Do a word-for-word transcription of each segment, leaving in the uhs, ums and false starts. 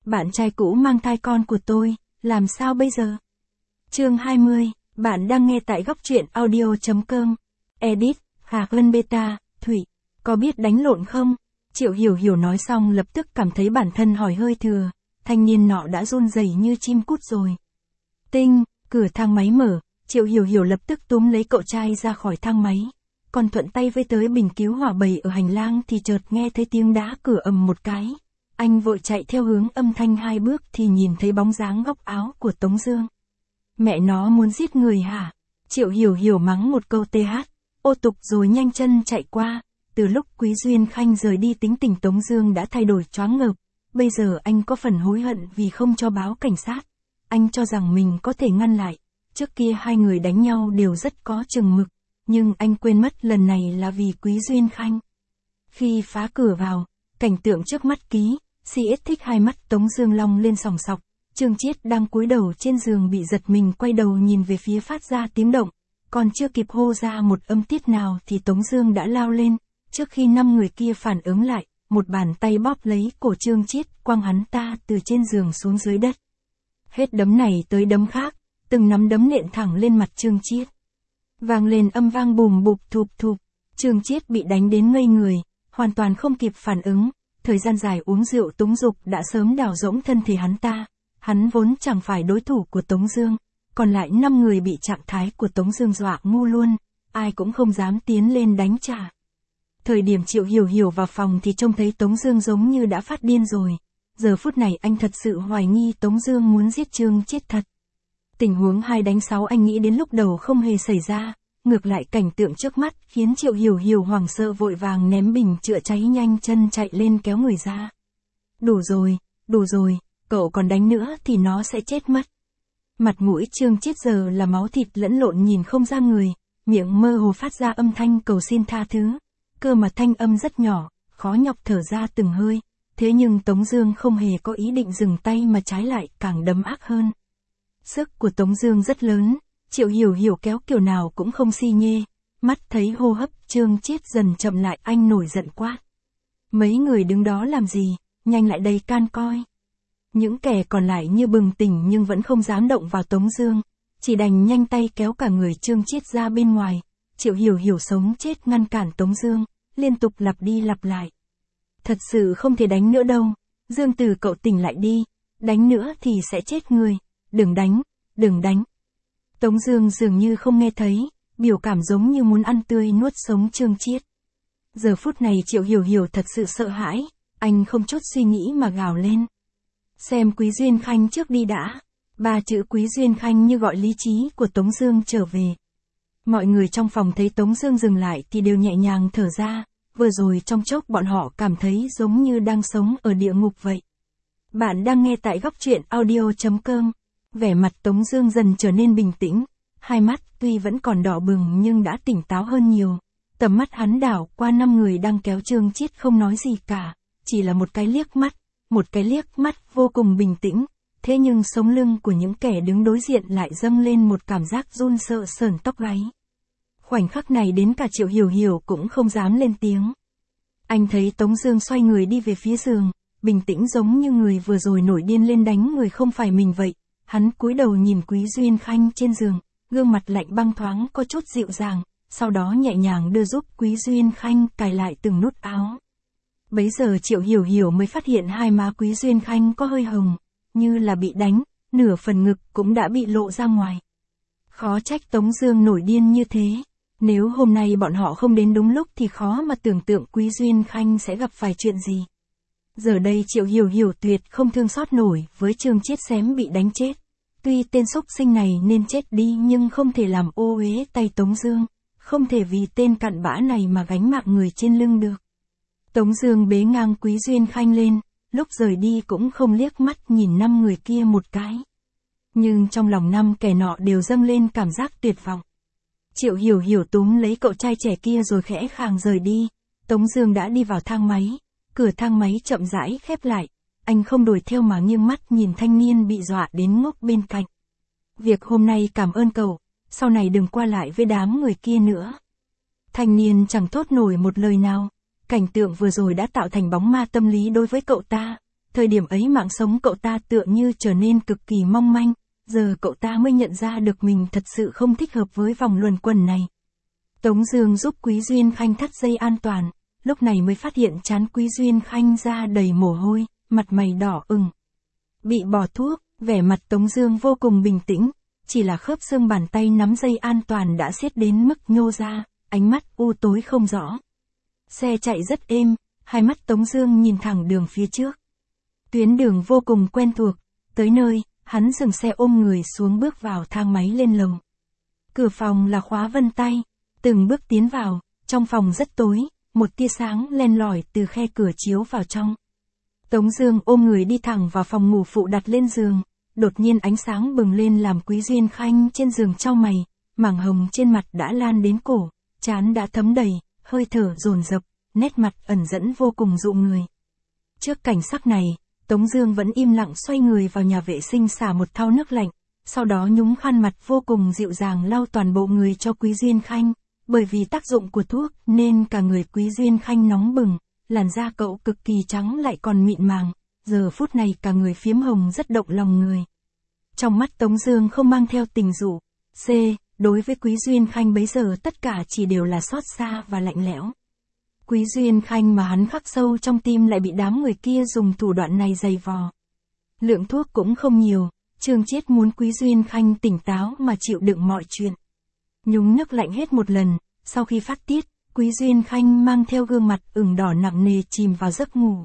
bạn trai cũ mang thai con của tôi, làm sao bây giờ? Chương hai mươi, bạn đang nghe tại góc truyện audio chấm com. Edit, Hạc Lân Beta, Thủy, có biết đánh lộn không? Triệu Hiểu Hiểu nói xong lập tức cảm thấy bản thân hỏi hơi thừa, thanh niên nọ đã run rẩy như chim cút rồi. Tinh, cửa thang máy mở, Triệu Hiểu Hiểu lập tức túm lấy cậu trai ra khỏi thang máy. Còn thuận tay với tới bình cứu hỏa bầy ở hành lang thì chợt nghe thấy tiếng đá cửa ầm một cái. Anh vội chạy theo hướng âm thanh hai bước thì nhìn thấy bóng dáng góc áo của Tống Dương. Mẹ nó muốn giết người hả? Triệu Hiểu Hiểu mắng một câu th, ô tục rồi nhanh chân chạy qua. Từ lúc Quý Duyên Khanh rời đi tính tình Tống Dương đã thay đổi choáng ngợp. Bây giờ anh có phần hối hận vì không cho báo cảnh sát. Anh cho rằng mình có thể ngăn lại. Trước kia hai người đánh nhau đều rất có chừng mực. Nhưng anh quên mất lần này là vì Quý Duyên Khanh. Khi phá cửa vào, cảnh tượng trước mắt ký, xê ét thích hai mắt Tống Dương long lên sòng sọc. Trương Chiết đang cúi đầu trên giường bị giật mình quay đầu nhìn về phía phát ra tiếng động. Còn chưa kịp hô ra một âm tiết nào thì Tống Dương đã lao lên. Trước khi năm người kia phản ứng lại, một bàn tay bóp lấy cổ Trương Chiết, quăng hắn ta từ trên giường xuống dưới đất. Hết đấm này tới đấm khác, từng nắm đấm nện thẳng lên mặt Trương Chiết. Vang lên âm vang bùm bụp thụp thụp. Trương Chiết bị đánh đến ngây người, hoàn toàn không kịp phản ứng. Thời gian dài uống rượu túng dục đã sớm đào rỗng thân thể hắn ta. Hắn vốn chẳng phải đối thủ của Tống Dương. Còn lại năm người bị trạng thái của Tống Dương dọa ngu luôn, ai cũng không dám tiến lên đánh trả. Thời điểm Triệu Hiểu Hiểu vào phòng thì trông thấy Tống Dương giống như đã phát điên rồi. Giờ phút này anh thật sự hoài nghi Tống Dương muốn giết Trương Chiết thật. Tình huống hai đánh sáu anh nghĩ đến lúc đầu không hề xảy ra, ngược lại cảnh tượng trước mắt khiến Triệu Hiểu Hiểu hoảng sợ vội vàng ném bình chữa cháy nhanh chân chạy lên kéo người ra. Đủ rồi, đủ rồi, cậu còn đánh nữa thì nó sẽ chết mất. Mặt mũi Trương Chiết giờ là máu thịt lẫn lộn nhìn không ra người, miệng mơ hồ phát ra âm thanh cầu xin tha thứ. Cơ mà thanh âm rất nhỏ, khó nhọc thở ra từng hơi. Thế nhưng Tống Dương không hề có ý định dừng tay mà trái lại càng đấm ác hơn. Sức của Tống Dương rất lớn, Triệu Hiểu Hiểu kéo kiểu nào cũng không si nhê. Mắt thấy hô hấp Trương Chiết dần chậm lại, anh nổi giận quát. Mấy người đứng đó làm gì, nhanh lại đây can coi. Những kẻ còn lại như bừng tỉnh nhưng vẫn không dám động vào Tống Dương, chỉ đành nhanh tay kéo cả người Trương Chiết ra bên ngoài. Triệu Hiểu Hiểu sống chết ngăn cản Tống Dương, liên tục lặp đi lặp lại. Thật sự không thể đánh nữa đâu, Dương Từ cậu tỉnh lại đi, đánh nữa thì sẽ chết người, đừng đánh, đừng đánh. Tống Dương dường như không nghe thấy, biểu cảm giống như muốn ăn tươi nuốt sống Trương Chiết. Giờ phút này Triệu Hiểu Hiểu thật sự sợ hãi, anh không chút suy nghĩ mà gào lên. Xem Quý Duyên Khanh trước đi đã. Ba chữ Quý Duyên Khanh như gọi lý trí của Tống Dương trở về. Mọi người trong phòng thấy Tống Dương dừng lại thì đều nhẹ nhàng thở ra, vừa rồi trong chốc bọn họ cảm thấy giống như đang sống ở địa ngục vậy. Bạn đang nghe tại góc truyện audio chấm com. Vẻ mặt Tống Dương dần trở nên bình tĩnh, hai mắt tuy vẫn còn đỏ bừng nhưng đã tỉnh táo hơn nhiều. Tầm mắt hắn đảo qua năm người đang kéo Trương Chiết không nói gì cả, chỉ là một cái liếc mắt, một cái liếc mắt vô cùng bình tĩnh. Thế nhưng sống lưng của những kẻ đứng đối diện lại dâng lên một cảm giác run sợ sởn tóc gáy. Khoảnh khắc này đến cả Triệu Hiểu Hiểu cũng không dám lên tiếng. Anh thấy Tống Dương xoay người đi về phía giường, bình tĩnh giống như người vừa rồi nổi điên lên đánh người không phải mình vậy. Hắn cúi đầu nhìn Quý Duyên Khanh trên giường, gương mặt lạnh băng thoáng có chút dịu dàng, sau đó nhẹ nhàng đưa giúp Quý Duyên Khanh cài lại từng nút áo. Bấy giờ Triệu Hiểu Hiểu mới phát hiện hai má Quý Duyên Khanh có hơi hồng, như là bị đánh, nửa phần ngực cũng đã bị lộ ra ngoài. Khó trách Tống Dương nổi điên như thế. Nếu hôm nay bọn họ không đến đúng lúc thì khó mà tưởng tượng Quý Duyên Khanh sẽ gặp phải chuyện gì. Giờ đây Triệu Hiểu Hiểu tuyệt không thương xót nổi với Trương Chiết xém bị đánh chết. Tuy tên xúc sinh này nên chết đi nhưng không thể làm ô uế tay Tống Dương, không thể vì tên cặn bã này mà gánh mạng người trên lưng được. Tống Dương bế ngang Quý Duyên Khanh lên, lúc rời đi cũng không liếc mắt nhìn năm người kia một cái. Nhưng trong lòng năm kẻ nọ đều dâng lên cảm giác tuyệt vọng. Triệu Hiểu Hiểu túm lấy cậu trai trẻ kia rồi khẽ khàng rời đi. Tống Dương đã đi vào thang máy, cửa thang máy chậm rãi khép lại. Anh không đuổi theo mà nghiêng mắt nhìn thanh niên bị dọa đến ngốc bên cạnh. Việc hôm nay cảm ơn cậu, sau này đừng qua lại với đám người kia nữa. Thanh niên chẳng thốt nổi một lời nào. Cảnh tượng vừa rồi đã tạo thành bóng ma tâm lý đối với cậu ta. Thời điểm ấy mạng sống cậu ta tựa như trở nên cực kỳ mong manh, giờ cậu ta mới nhận ra được mình thật sự không thích hợp với vòng luẩn quẩn này. Tống Dương giúp Quý Duyên Khanh thắt dây an toàn, lúc này mới phát hiện trán Quý Duyên Khanh ra đầy mồ hôi, mặt mày đỏ ửng. Bị bỏ thuốc, vẻ mặt Tống Dương vô cùng bình tĩnh, chỉ là khớp xương bàn tay nắm dây an toàn đã siết đến mức nhô ra, ánh mắt u tối không rõ. Xe chạy rất êm, hai mắt Tống Dương nhìn thẳng đường phía trước. Tuyến đường vô cùng quen thuộc, tới nơi, hắn dừng xe ôm người xuống bước vào thang máy lên lầu. Cửa phòng là khóa vân tay, từng bước tiến vào, trong phòng rất tối, một tia sáng len lỏi từ khe cửa chiếu vào trong. Tống Dương ôm người đi thẳng vào phòng ngủ phụ đặt lên giường, đột nhiên ánh sáng bừng lên làm Quý Duyên Khanh trên giường chau mày, mảng hồng trên mặt đã lan đến cổ, trán đã thấm đầy, hơi thở dồn dập, nét mặt ẩn dẫn vô cùng dụ người. Trước cảnh sắc này, Tống Dương vẫn im lặng xoay người vào nhà vệ sinh xả một thau nước lạnh, sau đó nhúng khăn mặt vô cùng dịu dàng lau toàn bộ người cho Quý Duyên Khanh, bởi vì tác dụng của thuốc nên cả người Quý Duyên Khanh nóng bừng, làn da cậu cực kỳ trắng lại còn mịn màng, giờ phút này cả người phiếm hồng rất động lòng người. Trong mắt Tống Dương không mang theo tình dụ, C, đối với Quý Duyên Khanh bấy giờ tất cả chỉ đều là xót xa và lạnh lẽo. Quý Duyên Khanh mà hắn khắc sâu trong tim lại bị đám người kia dùng thủ đoạn này giày vò. Lượng thuốc cũng không nhiều, Trương Chiết muốn Quý Duyên Khanh tỉnh táo mà chịu đựng mọi chuyện. Nhúng nước lạnh hết một lần, sau khi phát tiết, Quý Duyên Khanh mang theo gương mặt ửng đỏ nặng nề chìm vào giấc ngủ.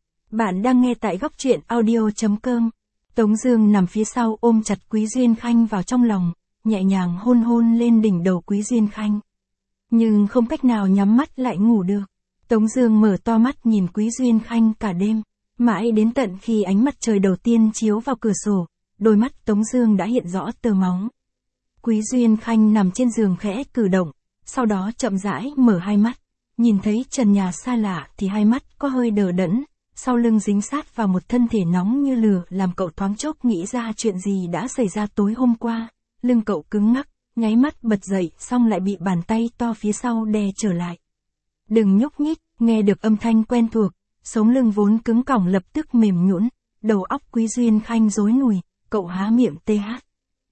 Bạn đang nghe tại góc truyện audio chấm com. Tống Dương nằm phía sau ôm chặt Quý Duyên Khanh vào trong lòng, nhẹ nhàng hôn hôn lên đỉnh đầu Quý Duyên Khanh. Nhưng không cách nào nhắm mắt lại ngủ được. Tống Dương mở to mắt nhìn Quý Duyên Khanh cả đêm, mãi đến tận khi ánh mặt trời đầu tiên chiếu vào cửa sổ, đôi mắt Tống Dương đã hiện rõ tơ máu. Quý Duyên Khanh nằm trên giường khẽ cử động, sau đó chậm rãi mở hai mắt, nhìn thấy trần nhà xa lạ thì hai mắt có hơi đờ đẫn, sau lưng dính sát vào một thân thể nóng như lửa làm cậu thoáng chốc nghĩ ra chuyện gì đã xảy ra tối hôm qua. Lưng cậu cứng ngắc, nháy mắt bật dậy xong lại bị bàn tay to phía sau đè trở lại. Đừng nhúc nhích, nghe được âm thanh quen thuộc, sống lưng vốn cứng cỏng lập tức mềm nhũn, đầu óc Quý Duyên Khanh rối nùi, cậu há miệng tê hát.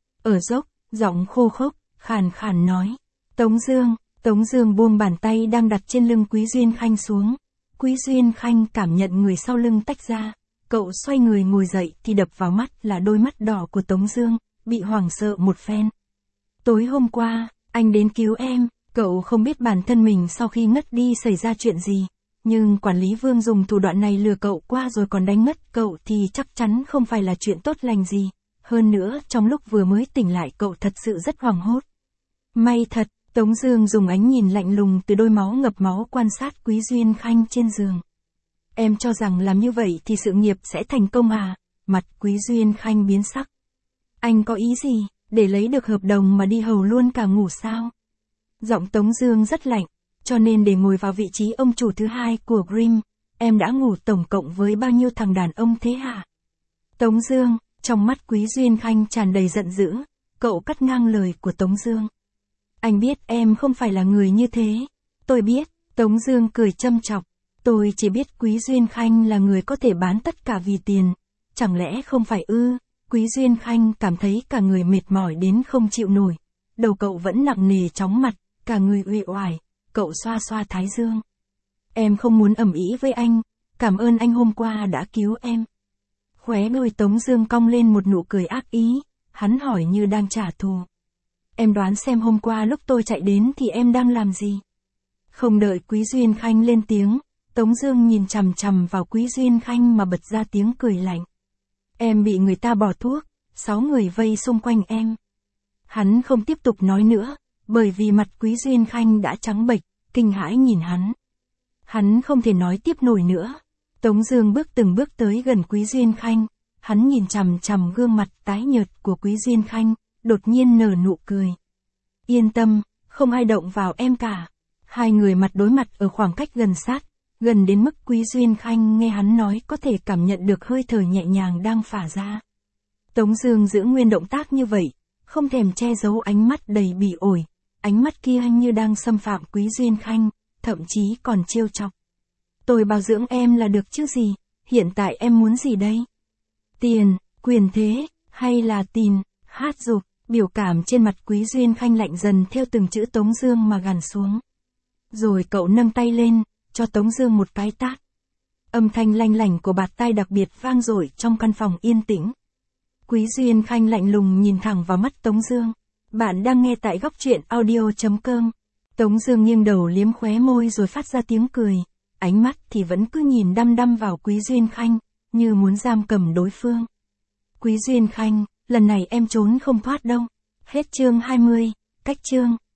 Ở dốc, giọng khô khốc, khàn khàn nói. Tống Dương, Tống Dương buông bàn tay đang đặt trên lưng Quý Duyên Khanh xuống. Quý Duyên Khanh cảm nhận người sau lưng tách ra, cậu xoay người ngồi dậy thì đập vào mắt là đôi mắt đỏ của Tống Dương, bị hoảng sợ một phen. Tối hôm qua, anh đến cứu em, cậu không biết bản thân mình sau khi ngất đi xảy ra chuyện gì, nhưng quản lý Vương dùng thủ đoạn này lừa cậu qua rồi còn đánh ngất cậu thì chắc chắn không phải là chuyện tốt lành gì. Hơn nữa, trong lúc vừa mới tỉnh lại cậu thật sự rất hoảng hốt. May thật, Tống Dương dùng ánh nhìn lạnh lùng từ đôi máu ngập máu quan sát Quý Duyên Khanh trên giường. Em cho rằng làm như vậy thì sự nghiệp sẽ thành công à? Mặt Quý Duyên Khanh biến sắc. Anh có ý gì, để lấy được hợp đồng mà đi hầu luôn cả ngủ sao? Giọng Tống Dương rất lạnh, cho nên để ngồi vào vị trí ông chủ thứ hai của Grimm, em đã ngủ tổng cộng với bao nhiêu thằng đàn ông thế hả? Tống Dương, trong mắt Quý Duyên Khanh tràn đầy giận dữ, cậu cắt ngang lời của Tống Dương. Anh biết em không phải là người như thế. Tôi biết, Tống Dương cười châm chọc. Tôi chỉ biết Quý Duyên Khanh là người có thể bán tất cả vì tiền. Chẳng lẽ không phải ư? Quý Duyên Khanh cảm thấy cả người mệt mỏi đến không chịu nổi. Đầu cậu vẫn nặng nề chóng mặt, cả người uể oải. Cậu xoa xoa thái dương. Em không muốn ầm ĩ với anh. Cảm ơn anh hôm qua đã cứu em. Khóe môi Tống Dương cong lên một nụ cười ác ý. Hắn hỏi như đang trả thù. Em đoán xem hôm qua lúc tôi chạy đến thì em đang làm gì? Không đợi Quý Duyên Khanh lên tiếng, Tống Dương nhìn chằm chằm vào Quý Duyên Khanh mà bật ra tiếng cười lạnh. Em bị người ta bỏ thuốc, sáu người vây xung quanh em. Hắn không tiếp tục nói nữa, bởi vì mặt Quý Duyên Khanh đã trắng bệch, kinh hãi nhìn hắn. Hắn không thể nói tiếp nổi nữa. Tống Dương bước từng bước tới gần Quý Duyên Khanh, hắn nhìn chằm chằm gương mặt tái nhợt của Quý Duyên Khanh, đột nhiên nở nụ cười. Yên tâm, không ai động vào em cả. Hai người mặt đối mặt ở khoảng cách gần sát, gần đến mức Quý Duyên Khanh nghe hắn nói có thể cảm nhận được hơi thở nhẹ nhàng đang phả ra. Tống Dương giữ nguyên động tác như vậy, không thèm che giấu ánh mắt đầy bỉ ổi, ánh mắt kia như đang xâm phạm Quý Duyên Khanh, thậm chí còn trêu chọc. Tôi bảo dưỡng em là được chứ gì, hiện tại em muốn gì đây? Tiền, quyền thế, hay là tin, hát dục, biểu cảm trên mặt Quý Duyên Khanh lạnh dần theo từng chữ Tống Dương mà gằn xuống. Rồi cậu nâng tay lên, cho Tống Dương một cái tát. Âm thanh lanh lảnh của bạt tai đặc biệt vang dội trong căn phòng yên tĩnh. Quý Duyên Khanh lạnh lùng nhìn thẳng vào mắt Tống Dương. Bạn đang nghe tại góc truyện audio chấm com. Tống Dương nghiêng đầu liếm khóe môi rồi phát ra tiếng cười, ánh mắt thì vẫn cứ nhìn đăm đăm vào Quý Duyên Khanh, như muốn giam cầm đối phương. Quý Duyên Khanh, lần này em trốn không thoát đâu. Hết chương hai mươi, cách chương.